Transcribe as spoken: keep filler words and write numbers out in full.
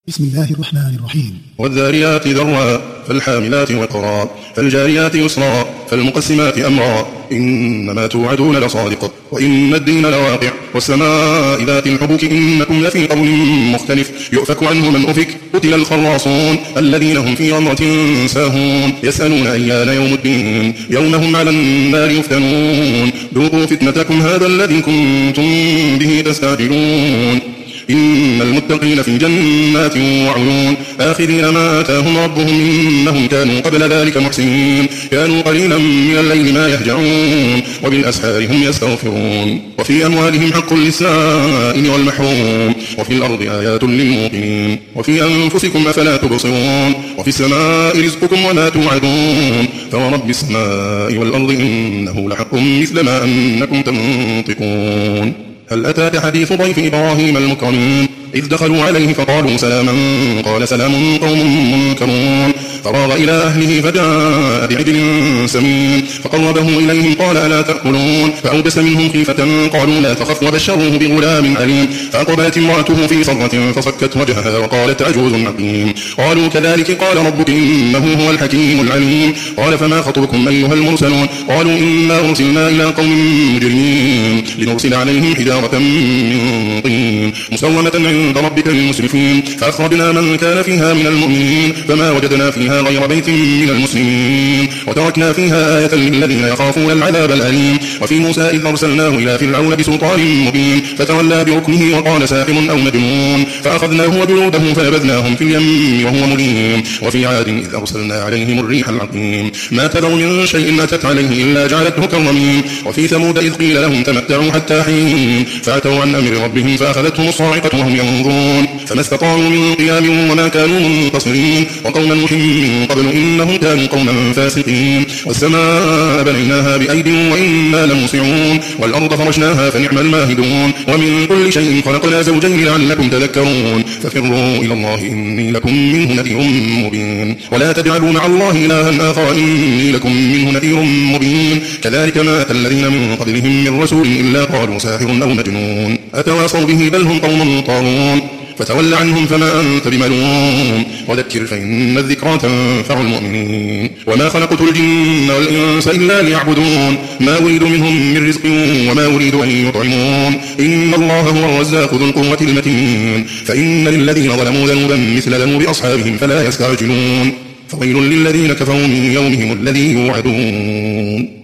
بسم الله الرحمن الرحيم. والذاريات ذروا فالحاملات وقرا فالجاريات يسرا فالمقسمات أمرا إنما توعدون لصادق وإن الدين لواقع والسماء ذات الحبك إنكم لفي قول مختلف يؤفك عنه من أفك قتل الخراصون الذين هم في غمرة ساهون يسألون أيان يوم الدين يوم هم على النار يفتنون ذوقوا فتنتكم هذا الذي كنتم به تستعجلون إن المتقين في جنات وعيون آخذين ما آتاهم ربهم إنهم كانوا قبل ذلك محسنين كانوا قليلا من الليل ما يهجعون وبالأسحار هم يستغفرون وفي أموالهم حق للسائل والمحروم وفي الأرض آيات للموقنين وفي أنفسكم أفلا تبصرون وفي السماء رزقكم وما توعدون فورب السماء والأرض إنه لحق مثل ما أنكم تنطقون هل أتاك حديث ضيف إبراهيم المكرمين إذ دخلوا عليه فقالوا سلاما قال سلام قوم منكرون فراغ إلى أهله فجاء بعجل سمين فقربه إليهم قال ألا تأكلون فأوجس منهم خيفة قالوا لا تخف وبشروه بغلام عليم فأقبلت امرأته في صرة فصكت وجهها وقالت عجوز عقيم قالوا كذلك قال ربك إنه هو الحكيم العليم قال فما خطبكم أيها المرسلون قالوا إنا أرسلنا إلى قوم مجرمين لنرسل عليهم حجارة من طين مسومة عند ربك للمسرفين فأخرجنا من كان فيها من المؤمنين فما وجدنا فيها غير بيت من المسلمين وتركنا فيها آية للذين يخافون العذاب الأليم وفي موسى إذ أرسلناه إلى فرعون بسلطان مبين فتولى بركنه وقال ساحر أو مجنون فأخذناه وجنوده فنبذناهم في اليم وهو مليم وفي عاد إذ أرسلنا عليهم الريح العقيم ما تذر من شيء أتت عليه إلا جعلته كالرميم وفي ثمود إذ قيل لهم تمتعوا حتى حين فأتوا عن أمر ربهم فأخذتهم الصاعقة وهم ينظرون فما استطاعوا من قيام وما كانوا منتصرين وقوم نوح من قبل إنهم كانوا قوما فاسقين والسماء بنيناها بأيد وإنا لموسعون والأرض فرشناها فنعم الماهدون ومن كل شيء خلقنا زوجين لعلكم تذكرون ففروا إلى الله إني لكم منه نذير مبين ولا تجعلوا مع الله إلها آخر إني لكم منه نذير مبين كذلك ما أتى الذين من قبلهم من رسول إلا قالوا ساحر أو مجنون أتواصوا به بل هم قوم طاغون فتول عنهم فما أنت بملوم وذكر فإن الذكرى تنفع المؤمنين وما خلقت الجن والإنس إلا ليعبدون ما أريد منهم من رزق وما أريد أن يطعمون إن الله هو الرزاق ذو القوة المتين فإن للذين ظلموا ذنوبا مثل ذنوب أصحابهم فلا يستعجلون فويل للذين كفروا من يومهم الذي يوعدون.